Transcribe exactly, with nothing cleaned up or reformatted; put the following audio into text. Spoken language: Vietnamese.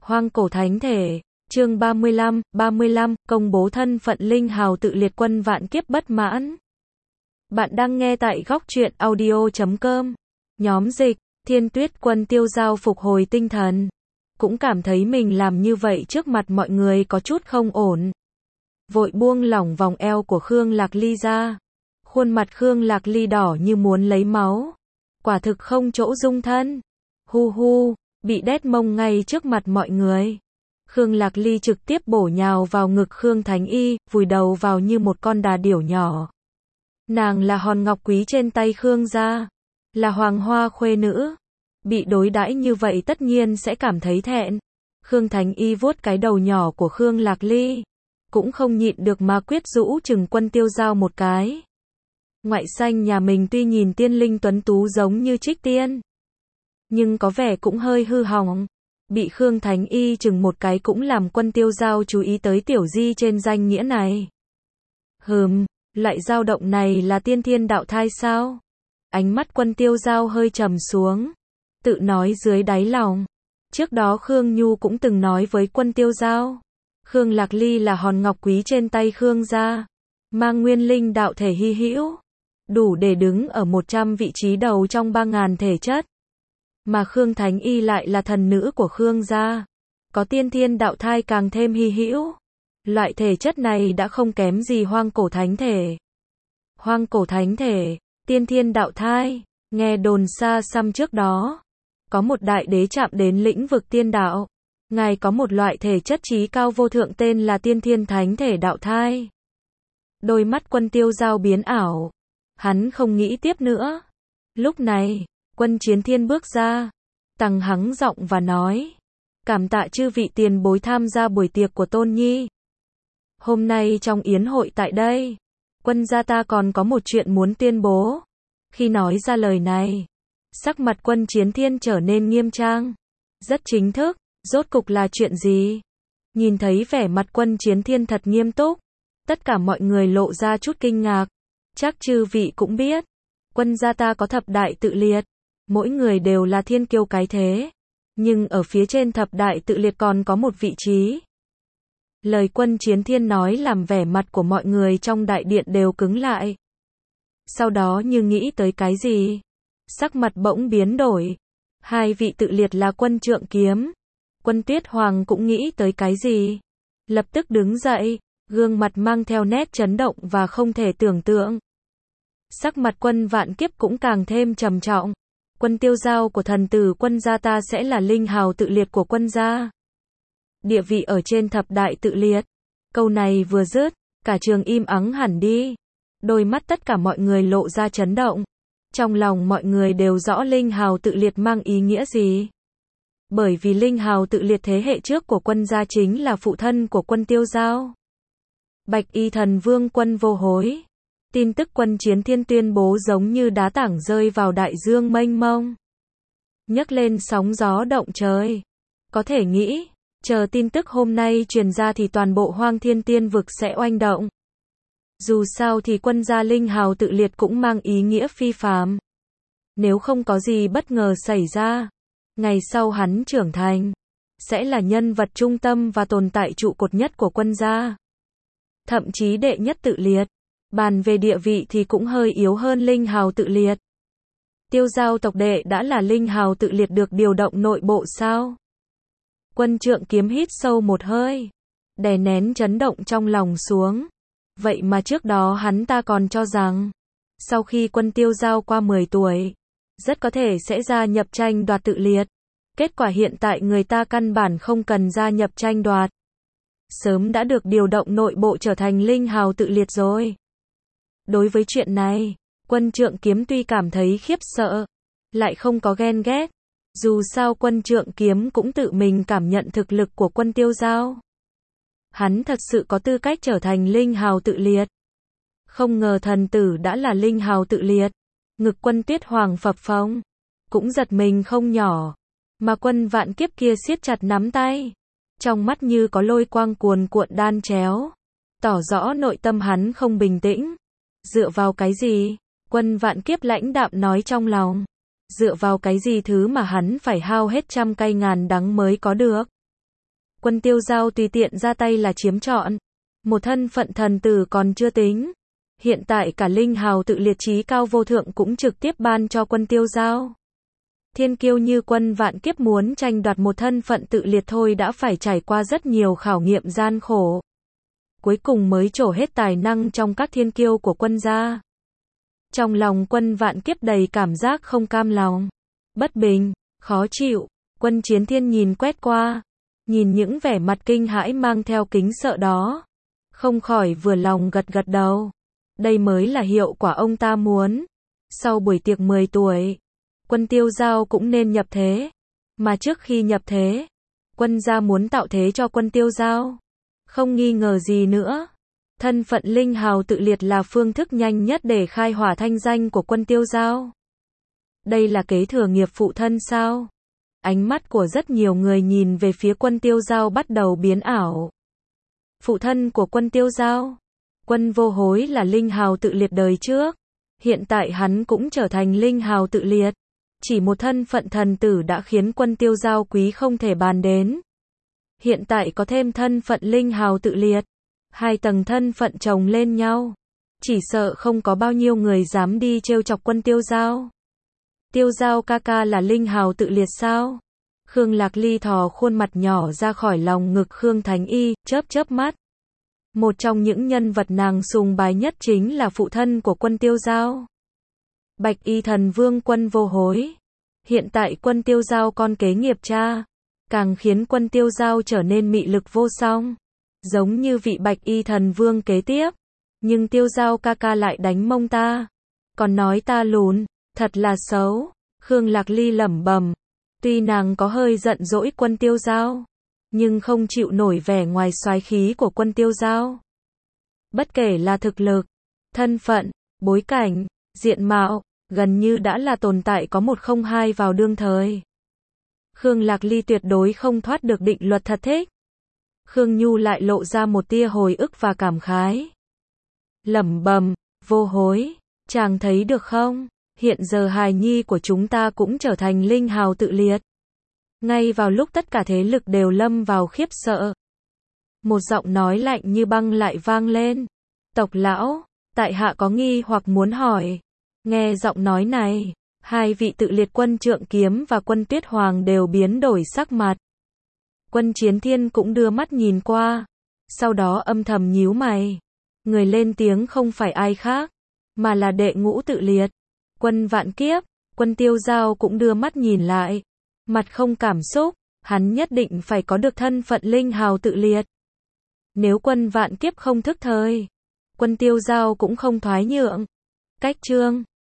Hoang cổ thánh thể, chương ba mươi lăm, ba mươi lăm, công bố thân phận linh hào tự liệt quân vạn kiếp bất mãn. Bạn đang nghe tại góc truyện audio chấm com. Nhóm dịch, Thiên Tuyết Quân tiêu dao phục hồi tinh thần. Cũng cảm thấy mình làm như vậy trước mặt mọi người có chút không ổn. Vội buông lỏng vòng eo của Khương Lạc Ly ra. Khuôn mặt Khương Lạc Ly đỏ như muốn lấy máu. Quả thực không chỗ dung thân. Hu hu, bị đét mông ngay trước mặt mọi người. Khương Lạc Ly trực tiếp bổ nhào vào ngực Khương Thánh Y, vùi đầu vào như một con đà điểu nhỏ. Nàng là hòn ngọc quý trên tay Khương gia, là hoàng hoa khuê nữ. Bị đối đãi như vậy tất nhiên sẽ cảm thấy thẹn. Khương Thánh Y vuốt cái đầu nhỏ của Khương Lạc Ly, cũng không nhịn được mà quyết rũ chừng Quân Tiêu Dao một cái. Ngoại xanh nhà mình tuy nhìn tiên linh tuấn tú giống như Trích Tiên, nhưng có vẻ cũng hơi hư hỏng. Bị Khương Thánh Y chừng một cái cũng làm Quân Tiêu Dao chú ý tới tiểu di trên danh nghĩa này. Hừm, loại dao động này là tiên thiên đạo thai sao? Ánh mắt Quân Tiêu Dao hơi trầm xuống, tự nói dưới đáy lòng. Trước đó Khương Nhu cũng từng nói với Quân Tiêu Dao, Khương Lạc Ly là hòn ngọc quý trên tay Khương gia, mang nguyên linh đạo thể hy hữu, đủ để đứng ở một trăm vị trí đầu trong ba ngàn thể chất. Mà Khương Thánh Y lại là thần nữ của Khương gia, có tiên thiên đạo thai càng thêm hy hữu. Loại thể chất này đã không kém gì hoang cổ thánh thể. Hoang cổ thánh thể, tiên thiên đạo thai, nghe đồn xa xăm trước đó, có một đại đế chạm đến lĩnh vực tiên đạo. Ngài có một loại thể chất trí cao vô thượng tên là tiên thiên thánh thể đạo thai. Đôi mắt Quân Tiêu Dao biến ảo. Hắn không nghĩ tiếp nữa. Lúc này, Quân Chiến Thiên bước ra, tăng hắng giọng và nói, cảm tạ chư vị tiền bối tham gia buổi tiệc của Tôn Nhi. Hôm nay trong yến hội tại đây, quân gia ta còn có một chuyện muốn tuyên bố. Khi nói ra lời này, sắc mặt Quân Chiến Thiên trở nên nghiêm trang, rất chính thức. Rốt cục là chuyện gì? Nhìn thấy vẻ mặt Quân Chiến Thiên thật nghiêm túc, tất cả mọi người lộ ra chút kinh ngạc. Chắc chư vị cũng biết, quân gia ta có thập đại tự liệt, mỗi người đều là thiên kiêu cái thế, nhưng ở phía trên thập đại tự liệt còn có một vị trí. Lời Quân Chiến Thiên nói làm vẻ mặt của mọi người trong đại điện đều cứng lại. Sau đó như nghĩ tới cái gì, sắc mặt bỗng biến đổi. Hai vị tự liệt là Quân Trượng Kiếm. Quân Tuyết Hoàng cũng nghĩ tới cái gì, lập tức đứng dậy, gương mặt mang theo nét chấn động và không thể tưởng tượng. Sắc mặt Quân Vạn Kiếp cũng càng thêm trầm trọng. Quân Tiêu Dao của thần tử quân gia ta sẽ là linh hào tự liệt của quân gia, địa vị ở trên thập đại tự liệt. Câu này vừa dứt, cả trường im ắng hẳn đi. Đôi mắt tất cả mọi người lộ ra chấn động. Trong lòng mọi người đều rõ linh hào tự liệt mang ý nghĩa gì. Bởi vì linh hào tự liệt thế hệ trước của quân gia chính là phụ thân của Quân Tiêu Dao, Bạch Y Thần Vương Quân Vô Hối. Tin tức Quân Chiến Thiên tuyên bố giống như đá tảng rơi vào đại dương mênh mông, nhấc lên sóng gió động trời. Có thể nghĩ, chờ tin tức hôm nay truyền ra thì toàn bộ Hoang Thiên Tiên vực sẽ oanh động. Dù sao thì quân gia linh hào tự liệt cũng mang ý nghĩa phi phàm. Nếu không có gì bất ngờ xảy ra, ngày sau hắn trưởng thành, sẽ là nhân vật trung tâm và tồn tại trụ cột nhất của quân gia. Thậm chí đệ nhất tự liệt. Bàn về địa vị thì cũng hơi yếu hơn linh hào tự liệt. Tiêu Dao tộc đệ đã là linh hào tự liệt được điều động nội bộ sao? Quân Trượng Kiếm hít sâu một hơi, đè nén chấn động trong lòng xuống. Vậy mà trước đó hắn ta còn cho rằng, sau khi Quân Tiêu Dao qua mười tuổi, rất có thể sẽ gia nhập tranh đoạt tự liệt. Kết quả hiện tại người ta căn bản không cần gia nhập tranh đoạt, sớm đã được điều động nội bộ trở thành linh hào tự liệt rồi. Đối với chuyện này, Quân Trượng Kiếm tuy cảm thấy khiếp sợ, lại không có ghen ghét. Dù sao Quân Trượng Kiếm cũng tự mình cảm nhận thực lực của Quân Tiêu Dao. Hắn thật sự có tư cách trở thành linh hào tự liệt. Không ngờ thần tử đã là linh hào tự liệt. Ngực Quân Tuyết Hoàng phập phồng, cũng giật mình không nhỏ. Mà Quân Vạn Kiếp kia siết chặt nắm tay, trong mắt như có lôi quang cuồn cuộn đan chéo, tỏ rõ nội tâm hắn không bình tĩnh. Dựa vào cái gì? Quân Vạn Kiếp lãnh đạm nói trong lòng. Dựa vào cái gì thứ mà hắn phải hao hết trăm cây ngàn đắng mới có được? Quân Tiêu Giao tùy tiện ra tay là chiếm trọn. Một thân phận thần tử còn chưa tính. Hiện tại cả linh hào tự liệt trí cao vô thượng cũng trực tiếp ban cho Quân Tiêu Giao. Thiên kiêu như Quân Vạn Kiếp muốn tranh đoạt một thân phận tự liệt thôi đã phải trải qua rất nhiều khảo nghiệm gian khổ. Cuối cùng mới trổ hết tài năng trong các thiên kiêu của quân gia. Trong lòng Quân Vạn Kiếp đầy cảm giác không cam lòng, bất bình, khó chịu. Quân Chiến Thiên nhìn quét qua, nhìn những vẻ mặt kinh hãi mang theo kính sợ đó, không khỏi vừa lòng gật gật đầu. Đây mới là hiệu quả ông ta muốn. Sau buổi tiệc mười tuổi, Quân Tiêu Giao cũng nên nhập thế. Mà trước khi nhập thế, quân gia muốn tạo thế cho Quân Tiêu Giao. Không nghi ngờ gì nữa. Thân phận linh hào tự liệt là phương thức nhanh nhất để khai hỏa thanh danh của Quân Tiêu Giao. Đây là kế thừa nghiệp phụ thân sao? Ánh mắt của rất nhiều người nhìn về phía Quân Tiêu Giao bắt đầu biến ảo. Phụ thân của Quân Tiêu Giao, Quân Vô Hối là linh hào tự liệt đời trước. Hiện tại hắn cũng trở thành linh hào tự liệt. Chỉ một thân phận thần tử đã khiến Quân Tiêu Giao quý không thể bàn đến. Hiện tại có thêm thân phận linh hào tự liệt. Hai tầng thân phận chồng lên nhau. Chỉ sợ không có bao nhiêu người dám đi trêu chọc Quân Tiêu Giao. Tiêu Giao ca ca là linh hào tự liệt sao? Khương Lạc Ly thò khuôn mặt nhỏ ra khỏi lòng ngực Khương Thánh Y, chớp chớp mắt. Một trong những nhân vật nàng sùng bái nhất chính là phụ thân của Quân Tiêu Giao. Bạch Y Thần Vương Quân Vô Hối. Hiện tại Quân Tiêu Giao con kế nghiệp cha, càng khiến Quân Tiêu Giao trở nên mị lực vô song. Giống như vị Bạch Y Thần Vương kế tiếp. Nhưng Tiêu Giao ca ca lại đánh mông ta. Còn nói ta lùn, thật là xấu. Khương Lạc Ly lẩm bẩm. Tuy nàng có hơi giận dỗi Quân Tiêu Giao, nhưng không chịu nổi vẻ ngoài soái khí của Quân Tiêu Giao. Bất kể là thực lực, thân phận, bối cảnh, diện mạo, gần như đã là tồn tại có một không hai vào đương thời. Khương Lạc Ly tuyệt đối không thoát được định luật thật thích. Khương Nhu lại lộ ra một tia hồi ức và cảm khái. Lẩm bẩm, Vô Hối, chàng thấy được không? Hiện giờ hài nhi của chúng ta cũng trở thành linh hào tự liệt. Ngay vào lúc tất cả thế lực đều lâm vào khiếp sợ, một giọng nói lạnh như băng lại vang lên. Tộc lão, tại hạ có nghi hoặc muốn hỏi. Nghe giọng nói này, hai vị tự liệt Quân Trượng Kiếm và Quân Tuyết Hoàng đều biến đổi sắc mặt. Quân Chiến Thiên cũng đưa mắt nhìn qua, sau đó âm thầm nhíu mày. Người lên tiếng không phải ai khác, mà là đệ ngũ tự liệt, Quân Vạn Kiếp. Quân Tiêu Giao cũng đưa mắt nhìn lại, mặt không cảm xúc, hắn nhất định phải có được thân phận linh hào tự liệt. Nếu Quân Vạn Kiếp không thức thời, Quân Tiêu Giao cũng không thoái nhượng. Cách chương